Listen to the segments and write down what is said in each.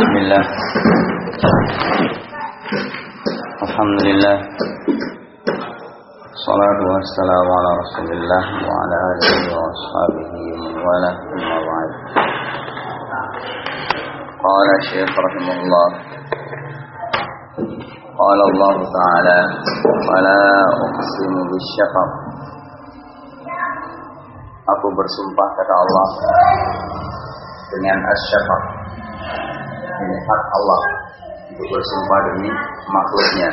Bismillah. Alhamdulillah. Salatu wassalamu ala Rasulillah wa ala alihi wa ashabihi wa wala amma ba'd. Qala Syekh rahimahullah. Qala Allah Ta'ala fala uqsimu bisyafaq. Aku bersumpah kata Allah dengan as-syafaq. Ini hak Allah untuk bersumpah demi makhluknya.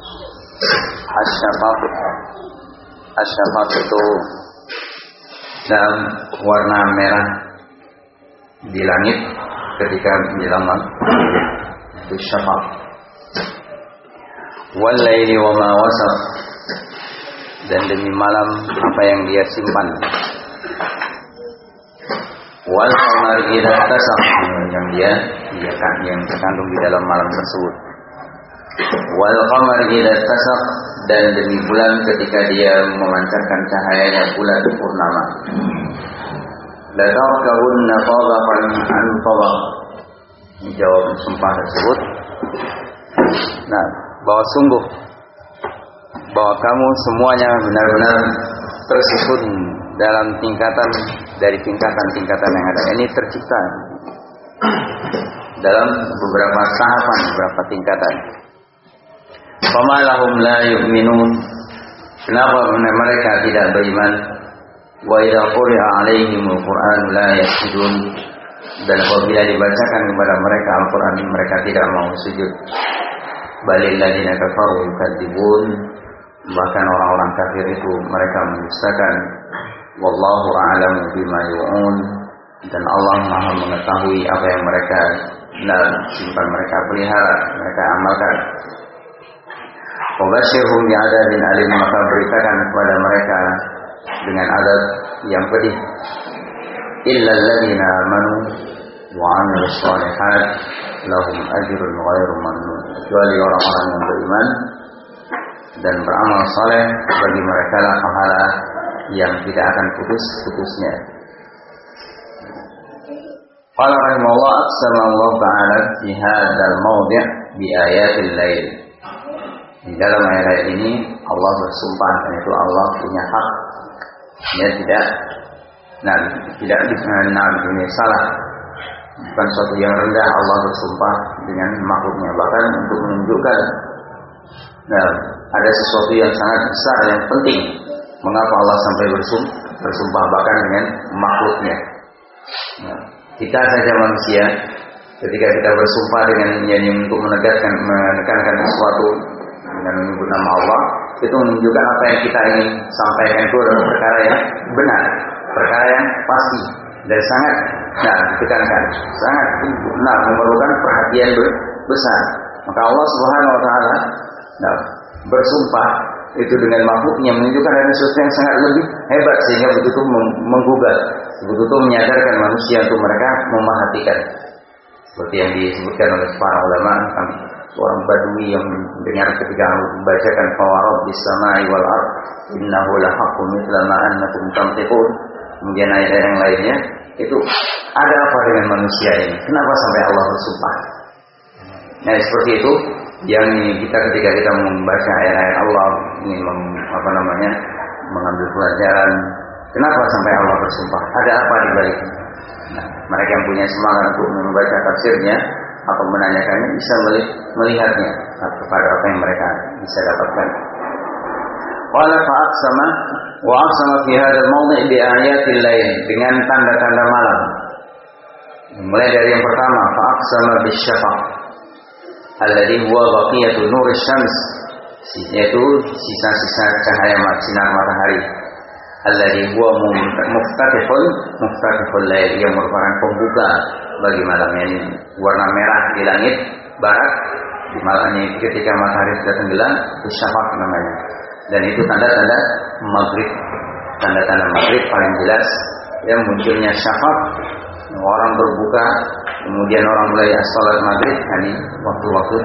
As-syafaq itu dalam warna merah di langit ketika menjelang maghrib. Itu syafaq. Wal laili wa ma wasaq, dan demi malam apa yang dia simpan. Wal qamari idza tasaq, yang terkandung di dalam malam tersebut. Wal qamari idza tasaq, dan demi bulan ketika dia memancarkan cahayanya bulan purnama. La tarkabunna tabaqan an tabaq. Jawab sumpah tersebut. Nah, bahwa sungguh bahwa kamu semuanya benar-benar tersebut dalam tingkatan dari tingkatan-tingkatan yang ada. Ini tercipta dalam beberapa tahapan, beberapa tingkatan. Fama lahum la yu'minun, kenapa mereka tidak beriman? Wa idza quri'a 'alaihimul Qur'an la yasjudun, dan apabila dibacakan kepada mereka Al-Qur'an mereka tidak mau sujud. Balil ladzina kafaru yukadzibun, bahkan orang-orang kafir itu mereka mendustakan. Wallahu a'lamu bima yu'un, dan Allah Maha mengetahui apa yang mereka simpan, mereka pelihara, mereka amalkan. Wabashirhum bi'adzabin alim, maka beritakan kepada mereka dengan azab yang pedih. Illal ladzina amanu wa 'amilus shalihat lahum ajrun ghairu mamnun, kecuali orang-orang yang beriman dan beramal saleh, bagi mereka lah pahala yang tidak akan putus-putusnya. Qala rahimahullah aqsama Allah Ta'ala fi hadzal mawdi' bi ayatil lail. Di dalam ayat ini Allah bersumpah, dan itu Allah punya hak. Dia tidak ini salah. Bukan suatu yang rendah Allah bersumpah dengan makhluknya, bahkan untuk menunjukkan ada sesuatu yang sangat besar yang penting. Mengapa Allah sampai bersumpah bahkan dengan makhluknya? Kita saja manusia, ketika kita bersumpah dengan untuk menekankan sesuatu dengan menyebut nama Allah, itu menunjukkan apa yang kita ingin sampaikan itu adalah perkara yang benar, perkara yang pasti dan sangat ditekankan, sangat memerlukan perhatian besar. Maka Allah Subhanahu Wa Taala bersumpah itu dengan makhluknya menunjukkan ada sesuatu yang sangat lebih hebat, sehingga betul-betul menggugah, betul-betul menyadarkan manusia untuk mereka memperhatikan. Seperti yang disebutkan oleh para ulama tentang seorang badui yang mendengar ketika membacakan Fawarabbis samai wal ard innahu lahaqqun mithla ma annakum tantiqun. Kemudian ayat yang lainnya itu ada apa dengan manusia ini? Kenapa sampai Allah bersumpah? Nah, seperti itu yang kita ketika kita membaca ayat-ayat Allah ingin mengambil pelajaran, kenapa sampai Allah bersumpah? Ada apa di baliknya? Nah, mereka yang punya semangat untuk membaca tafsirnya atau menanyakannya bisa melihatnya kepada apa yang mereka bisa dapatkan. Wala fa'aqsama wa aqsama fi hadzal mawdi' bi ayatil lail, dengan tanda-tanda malam. Mulai dari yang pertama, fa'aqsama bisyafaq alladhi huwa baqiyatu nur syams, yaitu sisa-sisa cahaya sinar matahari. Alladhi huwa muftatihul lail, yang merupakan pembuka bagi malam, ini warna merah di langit barat di malam ini ketika matahari sudah tenggelam, itu syafaq namanya. Dan itu tanda-tanda maghrib, tanda-tanda maghrib paling jelas yang munculnya syafaq, orang berbuka, kemudian orang mulai salat maghrib, ini waktu-waktu.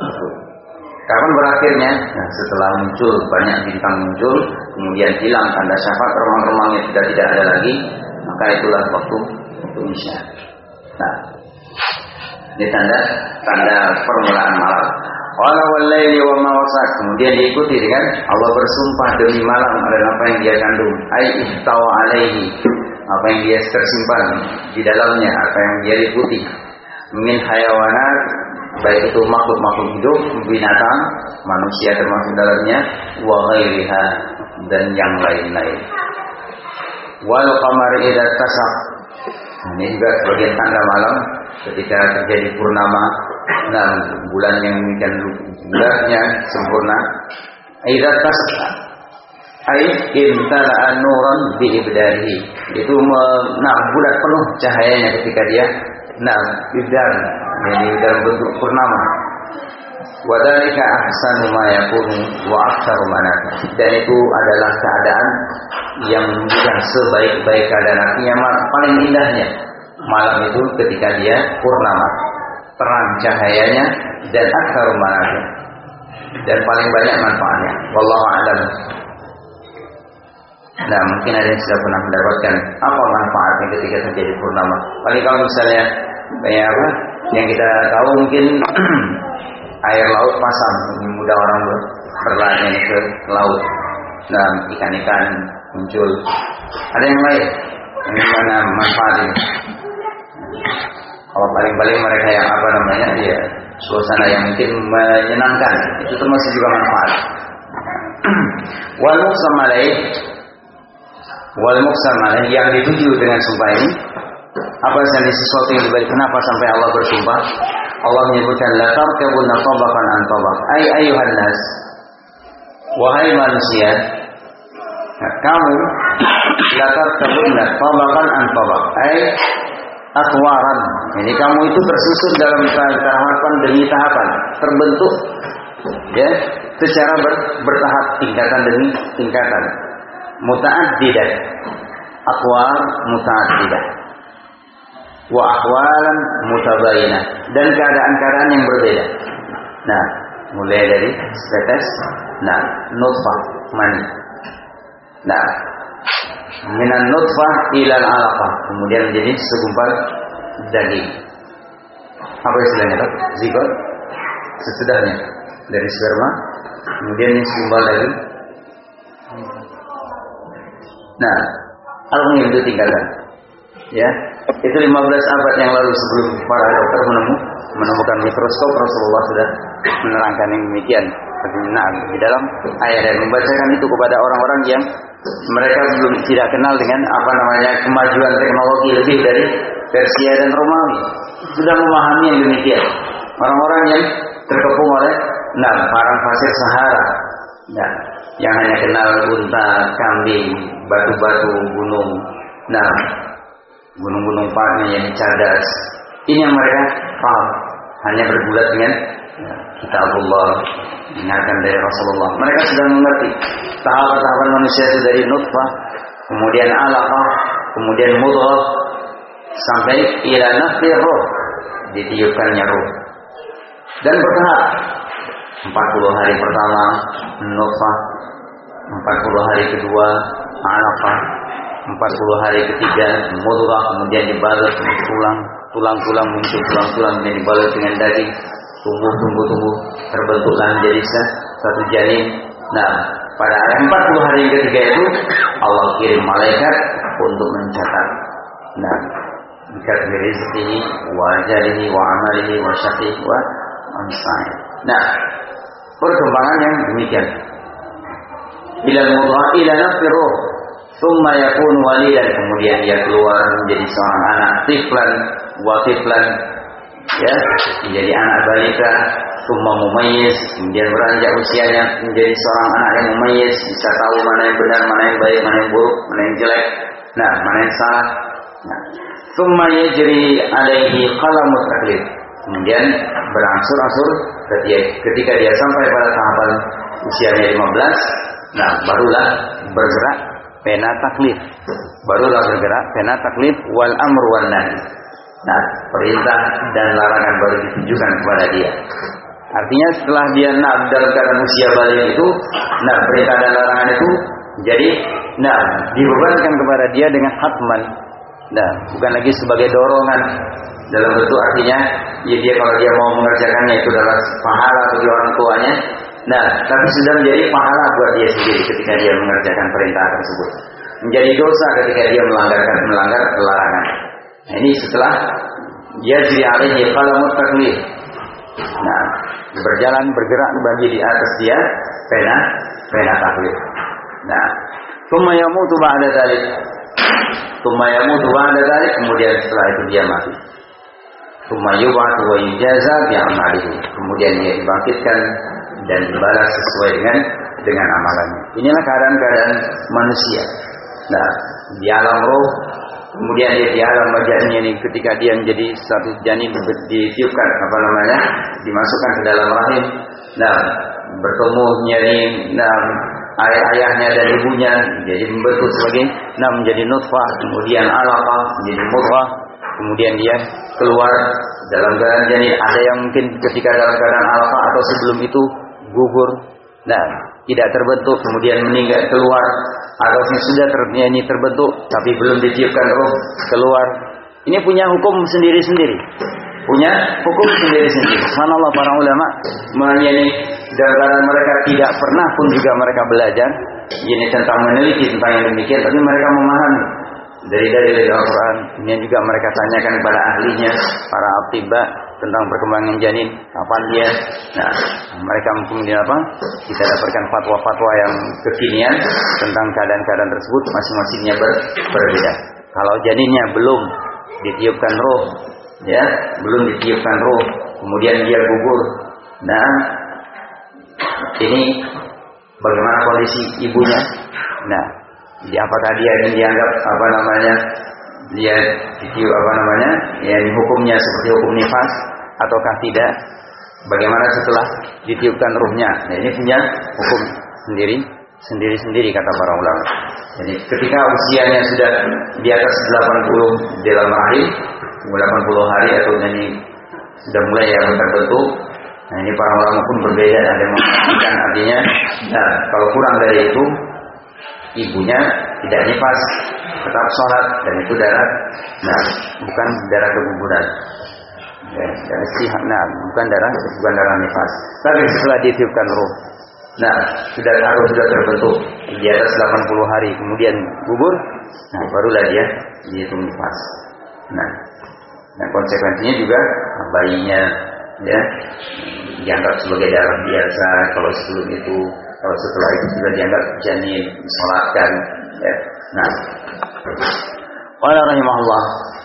Kapan berakhirnya? Nah, setelah muncul banyak bintang muncul, kemudian hilang tanda syafaq, remang-remangnya sudah tidak ada lagi, maka itulah waktu isya. Nah, Ini tanda permulaan malam. Qala wal laili wa ma wasaq. Kemudian diikuti dengan Allah bersumpah demi malam dan apa yang dia kandung. Ai ihtawa alaihi. Apa yang dia tersimpan di dalamnya, apa yang dia liputi. Min hayawanat, baik itu makhluk-makhluk hidup, binatang, manusia termasuk dalamnya, wa ghairiha, dan yang lain-lain. Wal qamari idza tasaq. Ini juga sebagian tanda malam ketika terjadi purnama, nah bulan yang demikian bulannya sempurna. Idza tasaq ai imtala'a nuran bi ibdarihi. Itu bulan penuh cahayanya ketika dia ibdar, jadi dalam bentuk purnama. Wa dzalika ahsanu ma yakunu wa aktsaru manata. Dan itu adalah keadaan yang bukan sebaik-baik keadaan, artinya paling indahnya malam itu ketika dia purnama, terang cahayanya, dan aktsaru manata, dan paling banyak manfaatnya. Wallahu a'lam. Nah, mungkin ada yang sudah pernah mendapatkan apa manfaatnya ketika terjadi purnama. Paling kalau misalnya kayak apa yang kita tahu mungkin air laut pasang, mudah orang berlayar ke laut. Nah, ikan-ikan muncul. Ada yang lain yang mana manfaatnya? Kalau paling-paling mereka yang ya suasana yang mungkin menyenangkan, itu termasuk juga manfaat. Wal muqsam alaih yang dituju dengan sumpah ini, apa saja sesuatu yang dibalik. Kenapa sampai Allah bersumpah? Allah menyebutkan la tarkabunna tabaqan an tabaq. Ai ayyuhan nas, wahai manusia, kamu la tarkabunna tabaqan an tabaq. Ai atwaran. Ini kamu itu tersusun dalam tahapan demi tahapan, terbentuk ya secara bertahap, tingkatan demi tingkatan. Muta'addidah, aqwal muta'addidah, wa ahwalan mutabayinah, dan keadaan-keadaan yang berbeda. Nah, mulai dari setetes, nutfah, mani. Minan nutfah ilal alaqah, kemudian menjadi segumpal daging. Apa istilahnya? Zigot, sesudahnya dari sperma, kemudian segumpal daging. Al-Muhim itu tinggalkan. Ya, itu 15 abad yang lalu sebelum para dokter menemukan mikroskop, Rasulullah sudah menerangkan yang demikian. Di dalam ayat dan membacakan itu kepada orang-orang yang mereka belum tidak kenal dengan kemajuan teknologi lebih dari Persia dan Romawi. Sudah memahami yang demikian. Orang-orang yang terkepung oleh padang pasir Sahara. Yang hanya kenal unta, kambing, batu-batu, gunung, gunung-gunung padanya yang cadas. Ini yang mereka paham, hanya bergulat dengan kitabullah, ingatkan dari Rasulullah. Mereka sudah mengerti tahapan manusia itu dari nutfah, kemudian alaqah, kemudian mudghah, sampai ila nafkhir ruh, ditiupkannya ruh. Dan bertahap. 40 hari pertama nutfah, 40 hari kedua alaqah, 40 hari ketiga mudghah, kemudian dibalut dengan tulang-tulang muncul tulang-tulang, kemudian dibalut dengan daging, tumbuh, terbentuklah menjadi satu janin. Pada 40 hari yang ketiga itu Allah kirim malaikat untuk mencatat bikat rizqihi wa ajalihi wa amalihi wa syaqih wa ansai. Perkembangan yang demikian. Ilal mudghah ila nafkhir ruh, thumma yakun walidan, kemudian dia keluar menjadi seorang anak, tiflan wa tiflan, ya, menjadi anak balita, thumma mumayyiz, kemudian beranjak usianya menjadi seorang anak yang mumayyiz, bisa tahu mana yang benar, mana yang baik, mana yang buruk, mana yang jelek, mana yang salah. Thumma yajri alaihi qalamut taklif, kemudian berangsur-angsur ketika dia sampai pada tahapan usianya 15, barulah bergerak pena taklif, wal amru wan nahi. Perintah dan larangan baru ditujukan kepada dia. Artinya setelah dia dalam keadaan usia balik itu, perintah dan larangan itu jadi dibebankan kepada dia dengan hatman. Bukan lagi sebagai dorongan. Dalam bentuk artinya, ya dia kalau dia mau mengerjakannya itu adalah pahala bagi orang tuanya. Nah, tapi sudah menjadi pahala buat dia sendiri ketika dia mengerjakan perintah tersebut. Menjadi dosa ketika dia melanggar larangan. Nah, ini setelah dia jadi alaihi qalamut taklif. Nah, bergerak bagi di atas dia pena taklif. Nah, tsumma yamutu ba'da dzalik. Kemudian setelah itu dia mati. Tsumma yub'atu wa yujaza bi amalihi. Kemudian dia dibangkitkan dan dibalas sesuai dengan amalannya. Inilah keadaan manusia. Nah, di alam roh, kemudian dia di alam janin ini ketika dia menjadi satu janin ditiupkan dimasukkan ke dalam rahim. Nah, bertemu janin, ayahnya dan ibunya jadi membentuk menjadi nutfah, kemudian alaqah menjadi mudghah, kemudian dia keluar dalam keadaan janin. Ada yang mungkin ketika dalam keadaan alaqah atau sebelum itu gugur, tidak terbentuk, kemudian meninggal keluar, atau sudah terbentuk tapi belum ditiupkan roh keluar. Ini punya hukum sendiri-sendiri. Subhanallah, para ulama dan mereka tidak pernah pun juga mereka belajar ini tentang meneliti tentang yang demikian, tapi mereka memahami dari Al-Quran. Ini juga mereka tanyakan kepada ahlinya, para atibba, tentang perkembangan janin, kapan dia. Nah, mereka kemudian kita dapatkan fatwa-fatwa yang kekinian tentang keadaan-keadaan tersebut, masing-masingnya berbeda. Kalau janinnya belum ditiupkan roh, kemudian dia gugur. Nah, ini bagaimana kondisi ibunya? Nah, apakah dia ini dianggap dia ditiup hukumnya seperti hukum nifas ataukah tidak? Bagaimana setelah ditiupkan ruhnya? Nah, ini punya hukum sendiri kata para ulama. Jadi ketika usianya sudah di atas 80 dalam rahim, 80 hari atau ini sudah mulai terbentuk. Nah, ini para ulama pun berbeda. Ada yang mengatakan artinya, kalau kurang dari itu, ibunya tidak nifas, tetap sholat, dan itu darah, bukan darah keguguran, bukan darah nifas. Tapi setelah ditiupkan ruh, sudah terbentuk di atas 80 hari, kemudian gugur, barulah dia dihitung nifas. Nah, konsekuensinya juga bayinya dianggap sebagai darah biasa kalau sebelum itu. Kalau setelah itu sudah dianggap janin, disolatkan. Qala rahimahullah,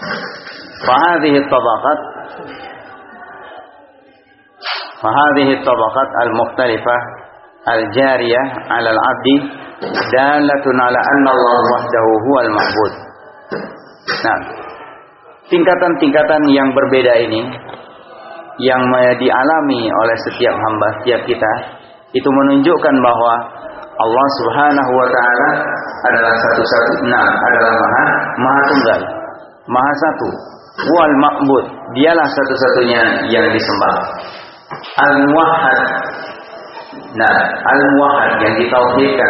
fahadhihi tabaqat al-mukhtalifah al-jariyah 'ala al-'abdi dalatun 'ala anna Allah wahdahu huwal ma'bud. Nah, tingkatan-tingkatan yang berbeda ini yang dialami oleh setiap hamba, setiap kita, itu menunjukkan bahwa Allah Subhanahu wa taala adalah adalah maha tunggal, maha satu. Wal ma'bud, dialah satu-satunya yang disembah. Al-muwahhad. Al-muwahhad yang ditauhidkan.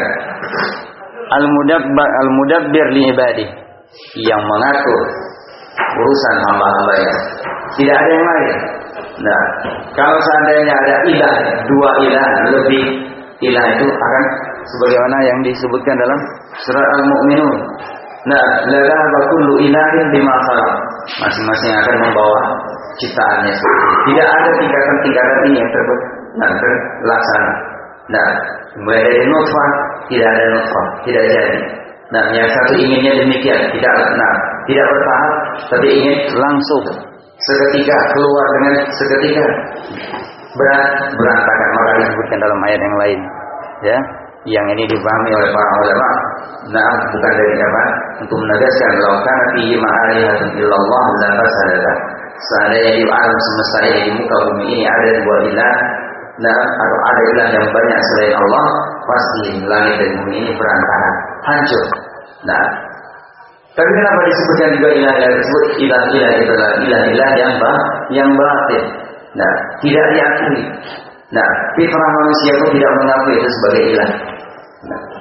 Al-mudabbir li ibadih, yang mengatur urusan hamba-hambanya. Tidak ada yang lain. Kalau seandainya ada ilah, dua ilah, lebih ilah, itu akan sebagaimana yang disebutkan dalam surat Al-Mu'minun. La dhahaba kullu ilahin bima khalaq. Masing-masing akan membawa ciptaannya. Tidak ada tingkatan-tingkatan ini yang terlaksana. Mulai dari nutfah, tidak ada nutfah, tidak jadi. Yang satu inginnya demikian, tidak bertahap, tapi ingin langsung, seketika keluar dengan seketika berantakan. Maka disebutkan dalam ayat yang lain, yang ini dipahami oleh para ulama. Bukan dari untuk menegaskan law kana fihi ma'alihatun illallah la fasadata. Seandainya di alam semesta ini, di muka bumi ini ada dua ilah, atau ada ilah yang banyak selain Allah, pasti langit dan bumi ini berantakan, hancur. Tapi kenapa disebutkan juga ilah-ilah tersebut? Ilah-ilah itu adalah ilah-ilah yang batin. Tidak diakui. Fitrah manusia pun tidak mengakui itu sebagai ilah.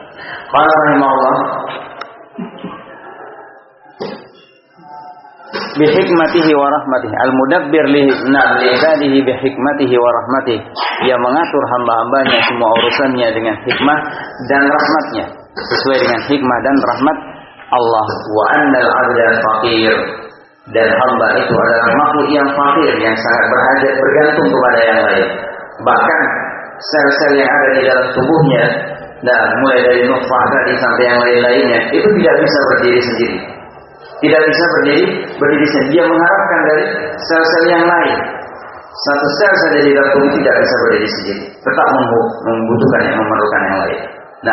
Qala rahimahullah, bihikmatihi wa rahmatihi. Al-mudabbir li ibadihi bihikmatihi wa rahmatihi. Ia mengatur hamba-hambanya semua urusannya dengan hikmah dan rahmatnya, sesuai dengan hikmah dan rahmat Allah. Wa annal 'abda faqir, dan hamba itu adalah makhluk yang fakir, yang sangat berhajat, bergantung kepada yang lain. Bahkan sel-sel yang ada di dalam tubuhnya, mulai dari nutfah tadi sampai yang lain-lainnya, itu tidak bisa berdiri sendiri. Tidak bisa berdiri sendiri. Dia mengharapkan dari sel-sel yang lain. Satu sel saja di dalam tubuh tidak bisa berdiri sendiri. Tetap membutuhkan yang memerlukan yang lain.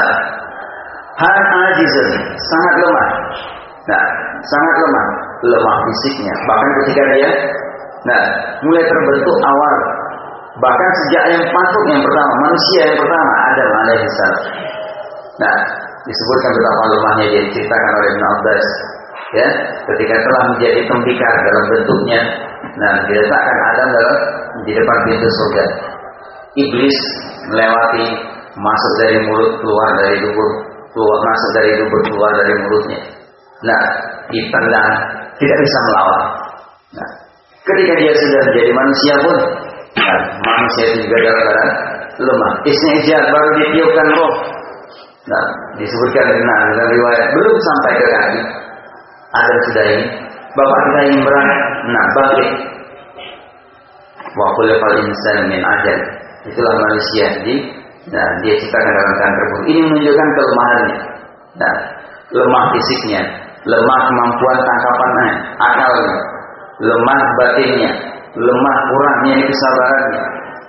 Ajizun, sangat lemah. Sangat lemah. Lemah fisiknya. Bahkan ketika dia mulai terbentuk awal. Bahkan sejak yang patut yang pertama, manusia yang pertama, Adam alaihissalam. Disebutkan betapa lemahnya dia, diceritakan oleh Ibn Abbas. Ya, ketika telah menjadi tembikar dalam bentuknya, diletakkan Adam di depan pintu surga. Iblis melewati, masuk dari mulut, keluar dari dubur, masuk dari dubur, keluar dari mulutnya. Ditendang, tidak bisa melawan. Ketika dia sudah menjadi manusia pun, manusia itu juga dalam keadaan lemah. Isna'ijat, baru ditiupkan roh. Disebutkan dalam riwayat, belum sampai ke kaki, Adam sudah ini, bapak kita ingin berangkat, bangkit. Wa khuliqal insanu min ajal. Itulah manusia dia ciptakan dalam keadaan terburuk. Ini menunjukkan kelemahannya. Lemah fisiknya, lemah kemampuan tangkapannya, akalnya, lemah batinnya, lemah kurangnya kesabarannya.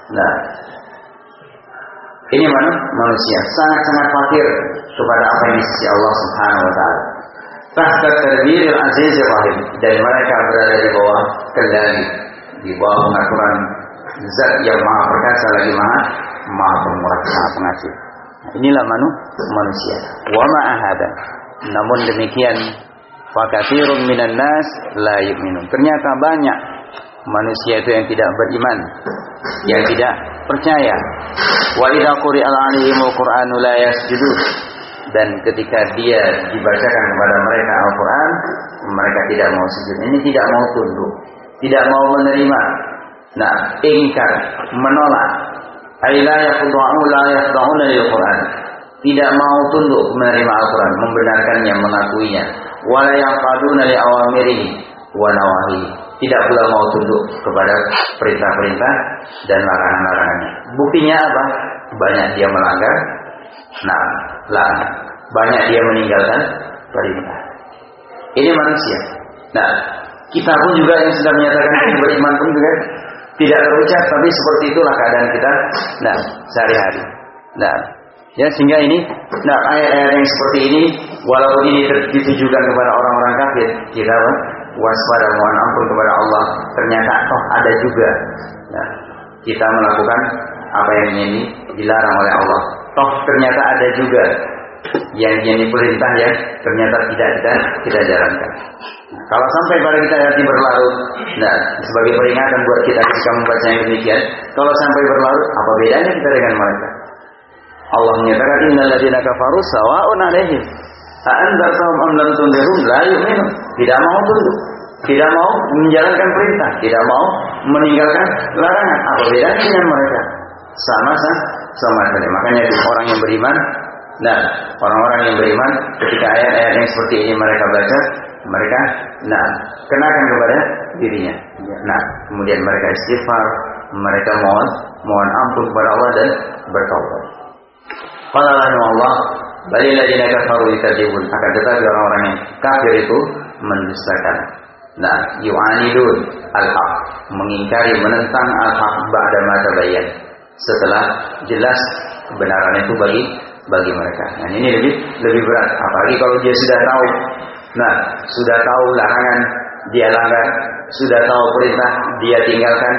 Ini manusia sangat-sangat fakir kepada apa yang di sisi Allah Subhanahu wa taala. Tahta tadbiril azizir rahim, dan mereka berada di bawah kendali, di bawah pengaturan Zat yang Maha Perkasa lagi Maha Pemurah, Maha Pengasih. Inilah manusia. Wa ma ahada. Namun demikian, fakatsirun minan nas la yu'minun. Ternyata banyak manusia itu yang tidak beriman, yang tidak percaya. Wa idza quri'al 'alaihimul Qur'anu la yasjudun. Dan ketika dia dibacakan kepada mereka Al-Quran, mereka tidak mau sujud. Ini tidak mau tunduk, tidak mau menerima. Ingkar, menolak. La yakhda'una lil Quran. Tidak mau tunduk menerima Al-Quran, membenarkannya, mengakuinya. Wa la yaqaduna li awamirihi wa nawahi. Tidak pula mau tunduk kepada perintah-perintah dan larangan-larangannya. Buktinya apa? Banyak dia melanggar larangan. Banyak dia meninggalkan perintah. Ini manusia. Kita pun juga yang sudah menyatakan beriman pun juga tidak terucap, tapi seperti itulah keadaan kita sehari-hari. Sehingga ini ayat-ayat yang seperti ini, walaupun ini ditujukan kepada orang-orang kafir, kita waspada, mohon ampun kepada Allah. Ternyata ada juga kita melakukan apa yang ini dilarang oleh Allah. Ternyata ada juga yang perintah ya, ternyata tidak jalankan. Kalau sampai pada kita hati berlarut, sebagai peringatan buat kita ketika membaca yang demikian, kalau sampai berlarut, apa bedanya kita dengan mereka? Allah menyatakan innal ladzina kafaru sawa'un 'alaihim a anzartahum am lam tunzirhum la yu'minun. Tidak mau tunduk, tidak mau menjalankan perintah, tidak mau meninggalkan larangan. Apa bedanya dengan mereka? Sama saja. Makanya orang yang beriman, orang-orang yang beriman ketika ayat-ayat yang seperti ini mereka baca, mereka kenakan kepada dirinya. Kemudian mereka istighfar, mereka mohon ampun kepada Allah dan bertaubat. Qala Allah, balil ladzina kafaru yukadzibun. Akan tetapi orang-orang yang kafir itu mendustakan. Yu'anidun al-haq, mengingkari, menentang al-haq ba'da ma tabayyan, setelah jelas kebenaran itu bagi mereka. Ini lebih berat, apalagi kalau dia sudah tahu. Sudah tahu larangan dia langgar, sudah tahu perintah dia tinggalkan.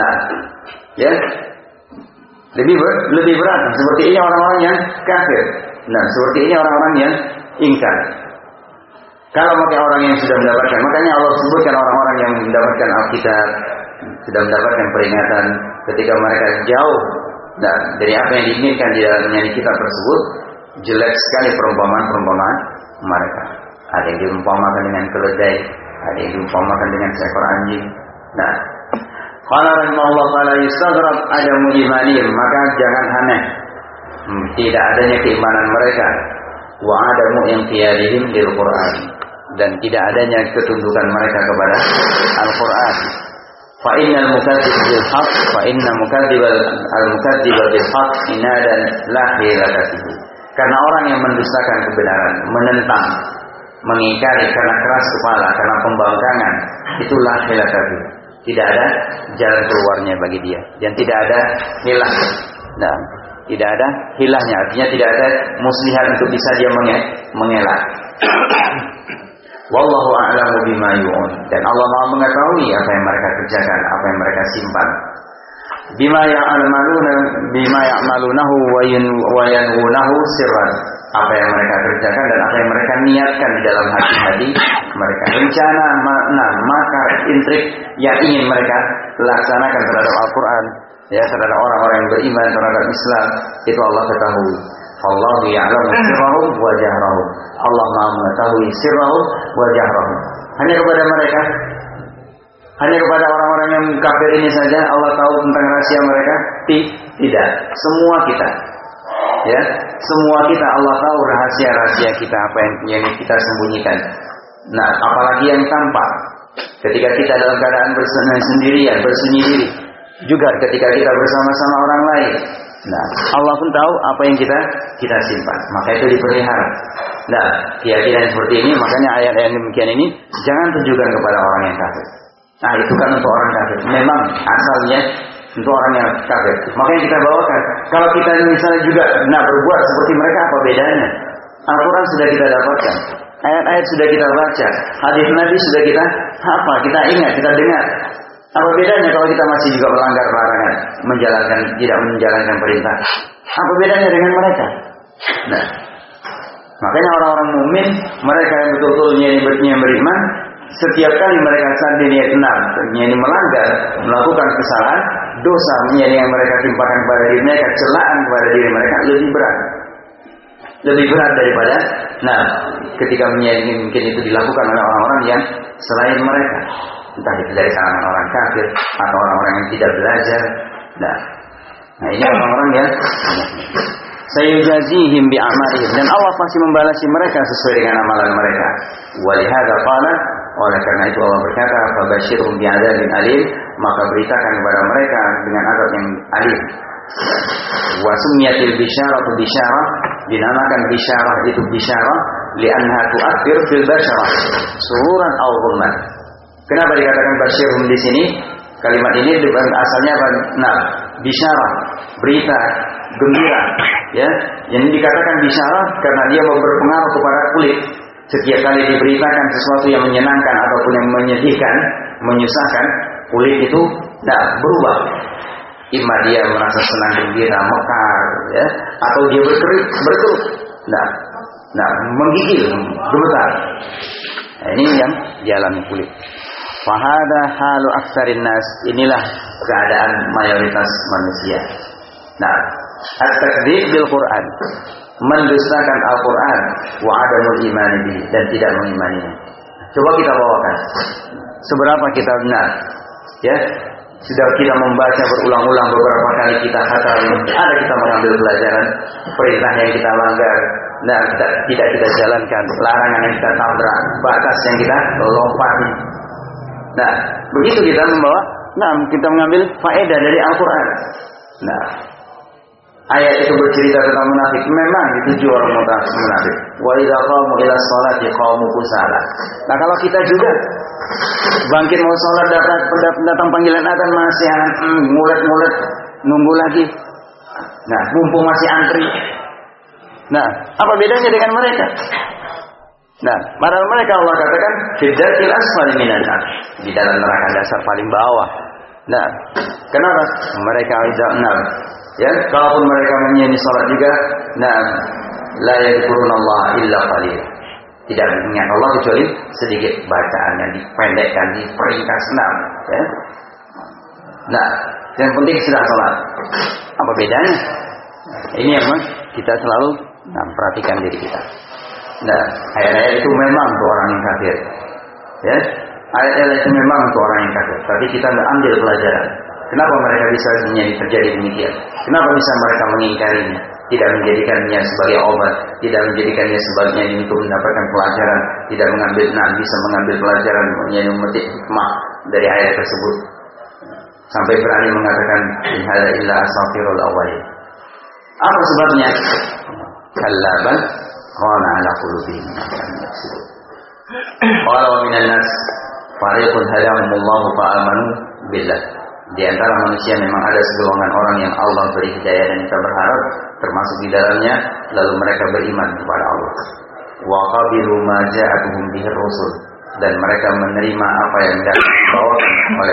Lebih berat. Seperti ini orang-orang yang kafir. Seperti ini orang-orang yang ingkar. Kalau pakai orang yang sudah mendapatkan, makanya Allah sebutkan orang-orang yang mendapatkan Alkitab, sudah mendapatkan peringatan, ketika mereka jauh dari apa yang diinginkan di dalamnya kitab tersebut, jelek sekali perumpamaan mereka. Ada yang diumpamakan dengan keledai, Ada yang diumpamakan dengan seekor anjing. Nah, qala rahimahullah ta'ala yustaghrab adamu imanihim, maka jangan aneh tidak adanya keimanan mereka, wa adamu inqiyadihim lil Qur'an, dan tidak adanya ketundukan mereka kepada Al-Qur'an. Fa innal mukadziba bil haqq, fa inna mukadziba bil haqq inadan la hilakatihi. Karena orang yang mendustakan kebenaran, menentang, mengingkari karena keras kepala, karena pembangkangan, itulah hilakatihi. Tidak ada jalan keluarnya bagi dia, dan tidak ada hilah. Nah, tidak ada hilahnya, artinya tidak ada muslihat untuk bisa dia mengelak. Wallahu a'lamu bima yu'un, dan Allah Maha mengetahui apa yang mereka kerjakan, apa yang mereka simpan. Bima ya'malunahu wa yanwunahu sirran, apa yang mereka kerjakan dan apa yang mereka niatkan di dalam hati-hati mereka, rencana, makar, intrik yang ingin mereka laksanakan terhadap Al-Quran, ya, terhadap orang-orang yang beriman terhadap Islam, itu Allah ketahui. Allahu ya'lamu sirrahum wa jahrahum. Allah Maha mengetahui sirrahum wa jahrahum. Hanya kepada mereka, hanya kepada orang-orang yang kafir ini saja Allah tahu tentang rahasia mereka? Tidak. Semua kita, ya, semua kita Allah tahu rahasia-rahasia kita, apa yang kita sembunyikan. Nah, apalagi yang tampak. Ketika kita dalam keadaan sendirian, bersunyi diri, juga ketika kita bersama-sama orang lain. Nah, Allah pun tahu apa yang kita simpan. Maka itu dipelihara. Nah, keyakinan seperti ini, makanya ayat-ayat demikian ini jangan tujukan kepada orang yang kafir. Nah, itu kan untuk orang kafir. Memang asalnya untuk orang yang kafir. Makanya kita bawakan. Kalau kita misalnya juga berbuat seperti mereka, apa bedanya? Al-Quran sudah kita dapatkan, ayat-ayat sudah kita baca, hadis Nabi sudah kita hafal, kita ingat, kita dengar. Apa bedanya kalau kita masih juga melanggar larangan, tidak menjalankan perintah? Apa bedanya dengan mereka? Nah, makanya orang-orang mukmin, mereka yang betul-betul yang beriman, setiap kali mereka sadar niat melanggar, melakukan kesalahan, dosa yang mereka timpakan kepada diri mereka, celaan kepada diri mereka lebih berat daripada ketika mungkin itu dilakukan oleh orang-orang yang selain mereka, entah itu dari kalangan orang kafir atau orang-orang yang tidak belajar. Nah, ini orang-orang yang sayujazihim bi'amalihim, dan Allah pasti membalasi mereka sesuai dengan amalan mereka. Walihada qala, oleh karena itu Allah berkata, fabashirhum bi'adzabin alim, maka beritakan kepada mereka dengan azab yang alim. Wa summiyatil bisyaratu bisyarah, dinamakan bisyarah itu bisyarah li'anha tu'athir fil basyarah sururan aw ghumman. Kenapa dikatakan basyirhum di sini? Kalimat ini asalnya bisyarah, berita gembira, ya. Yang dikatakan bisyarah karena dia berpengaruh kepada kulit. Setiap kali diberitakan sesuatu yang menyenangkan ataupun yang menyedihkan, menyusahkan, kulit itu berubah. Ima dia merasa senang, gembira, mekar, ya, atau dia berkerut, menggigil, gemetar. Nah, ini yang dialami kulit. Fahada halu aksarin nas, inilah keadaan mayoritas manusia. At-takdzib bil Quran, mendustakan Al-Quran, wa adamul iman bihi, dan tidak mengimaninya. Coba kita bawakan seberapa kita benar, ya. Sudah kita membaca berulang-ulang beberapa kali, kita khatam, ada kita mengambil pelajaran perintah yang kita langgar, tidak kita jalankan, larangan yang kita tabrak, batas yang kita lompati. Begitu kita membawa, kita mengambil faedah dari Al-Quran. Ayat itu bercerita tentang munafik. Memang dituju orang munafik. Wa idza qamu ila sholati qamu kusala. Kalau kita juga bangkit mau sholat, datang panggilan adzan masih ngulet-ngulet nunggu lagi. Mumpung masih antri. Apa bedanya dengan mereka? Padahal mereka Allah katakan fidaril asfali minan nar, di dalam neraka dasar paling bawah. Kenapa? Mereka ya, kalaupun mereka menyanyi salat juga, la yadhkurunallah illa qalil. Tidak mengingat Allah kecuali sedikit, bacaannya dipendekkan, diperingkas ya. Yang penting sudah salat. Apa bedanya? Ini yang kita selalu perhatikan diri kita. Ayat-ayat itu memang untuk orang yang kafir, ya. Ayat-ayat itu memang untuk orang yang kafir, tapi kita ambil pelajaran. Kenapa mereka bisa terjadi demikian? Kenapa bisa mereka mengingkarinya? Tidak menjadikannya sebagai obat, tidak menjadikannya sebagai untuk mendapatkan pelajaran, tidak bisa mengambil pelajaran, memetik hikmah dari ayat tersebut. Sampai berani mengatakan in hadza illa asatirul awwalin. Apa sebabnya? Kallaban qala ala qulubihim ma kanu yaksibun. Qala wa minan nas fariqun hadahumullahu fa amanu billah. Di antara manusia memang ada segolongan orang yang Allah beri hidayah dan kita berharap termasuk di dalamnya, lalu mereka beriman kepada Allah. Wa qabilu ma ja'atuhum bihi rusul, dan mereka menerima apa yang dibawakan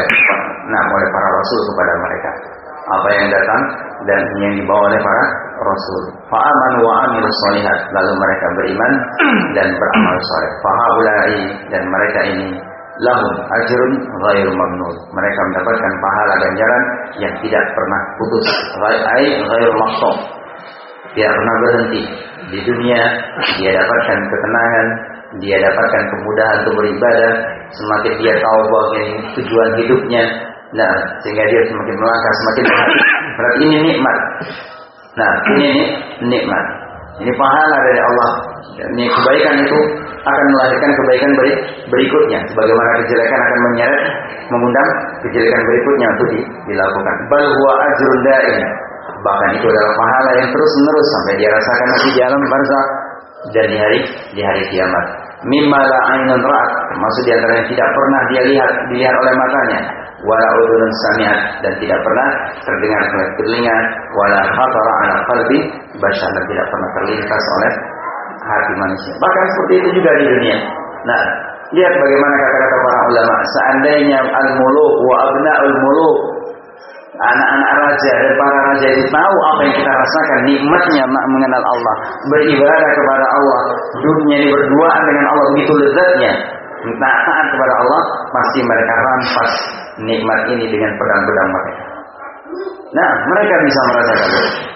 oleh para rasul kepada mereka. Apa yang datang dan yang dibawa oleh para rasul. Fa amanu wa amilus shalihat, lalu mereka beriman dan beramal saleh. Fa haula'i, dan mereka ini lahum ajrun ghairu mamnun, mereka mendapatkan pahala ganjaran yang tidak pernah putus, ghairu maqsum, tidak pernah berhenti. Di dunia dia dapatkan ketenangan, dia dapatkan kemudahan untuk beribadah, semakin dia tahu bahwa ini tujuan hidupnya, nah sehingga dia semakin melangkah, semakin berhati. Berarti ini nikmat. Nah ini nikmat, ini pahala dari Allah. Ini kebaikan itu akan melahirkan kebaikan berikutnya. Sebagaimana kejelekan akan menyeret, mengundang kejelekan berikutnya untuk dilakukan. Bal huwa ajrun daim. Bahkan itu adalah pahala yang terus menerus sampai dia rasakan nanti di alam barzakh dan di hari kiamat. Mimma la ainun ra'at, termasuk di antara yang tidak pernah dia dilihat oleh matanya, wala udhunun sami'at, dan tidak pernah terdengar oleh telinga, wala khatara ala qalbi bashar, dan tidak pernah terlintas oleh hati manusia. Bahkan seperti itu juga di dunia. Nah, lihat bagaimana kata-kata para ulama. Seandainya al-muluk wa abna'ul muluk, anak-anak raja dan para raja itu tahu apa yang kita rasakan, nikmatnya mengenal Allah, beribadah kepada Allah, dunia ini berduaan dengan Allah begitu lezatnya, taat kepada Allah, pasti mereka rampas nikmat ini dengan pedang-pedang mereka. Nah, mereka bisa merasakan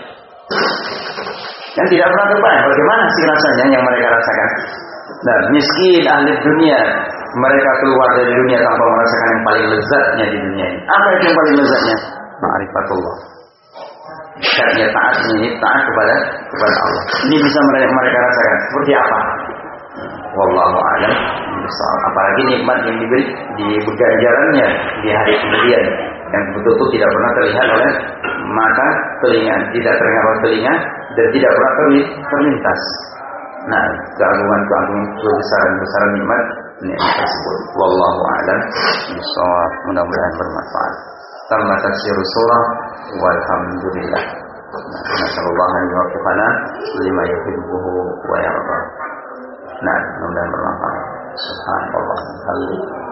dan tidak pernah terbayang bagaimana sih rasanya yang mereka rasakan. Nah, miskin ahli dunia, mereka keluar dari dunia tanpa merasakan yang paling lezatnya di dunia ini. Apa itu yang paling lezatnya? Ma'rifatullah. Dekatnya taat kepada Allah. Ini bisa mereka rasakan. Seperti apa? Wallahu a'lam. Apalagi nikmat yang di ganjarannya di hari kemudian yang betul-betul tidak pernah terlihat oleh mata, telinga, tidak terdengar oleh telinga, dan tidak pernah terlintas. Nah, keagungan kebesaran nikmat tersebut. Wallahu a'lam bishawab. Mudah-mudahan bermanfaat. Tamma tafsirus surah walhamdulillah. Nasallallahu alaihi wa sallam lima yuhibbuhu wa yarda. Nah, mudah-mudahan bermanfaat. Subhanallah.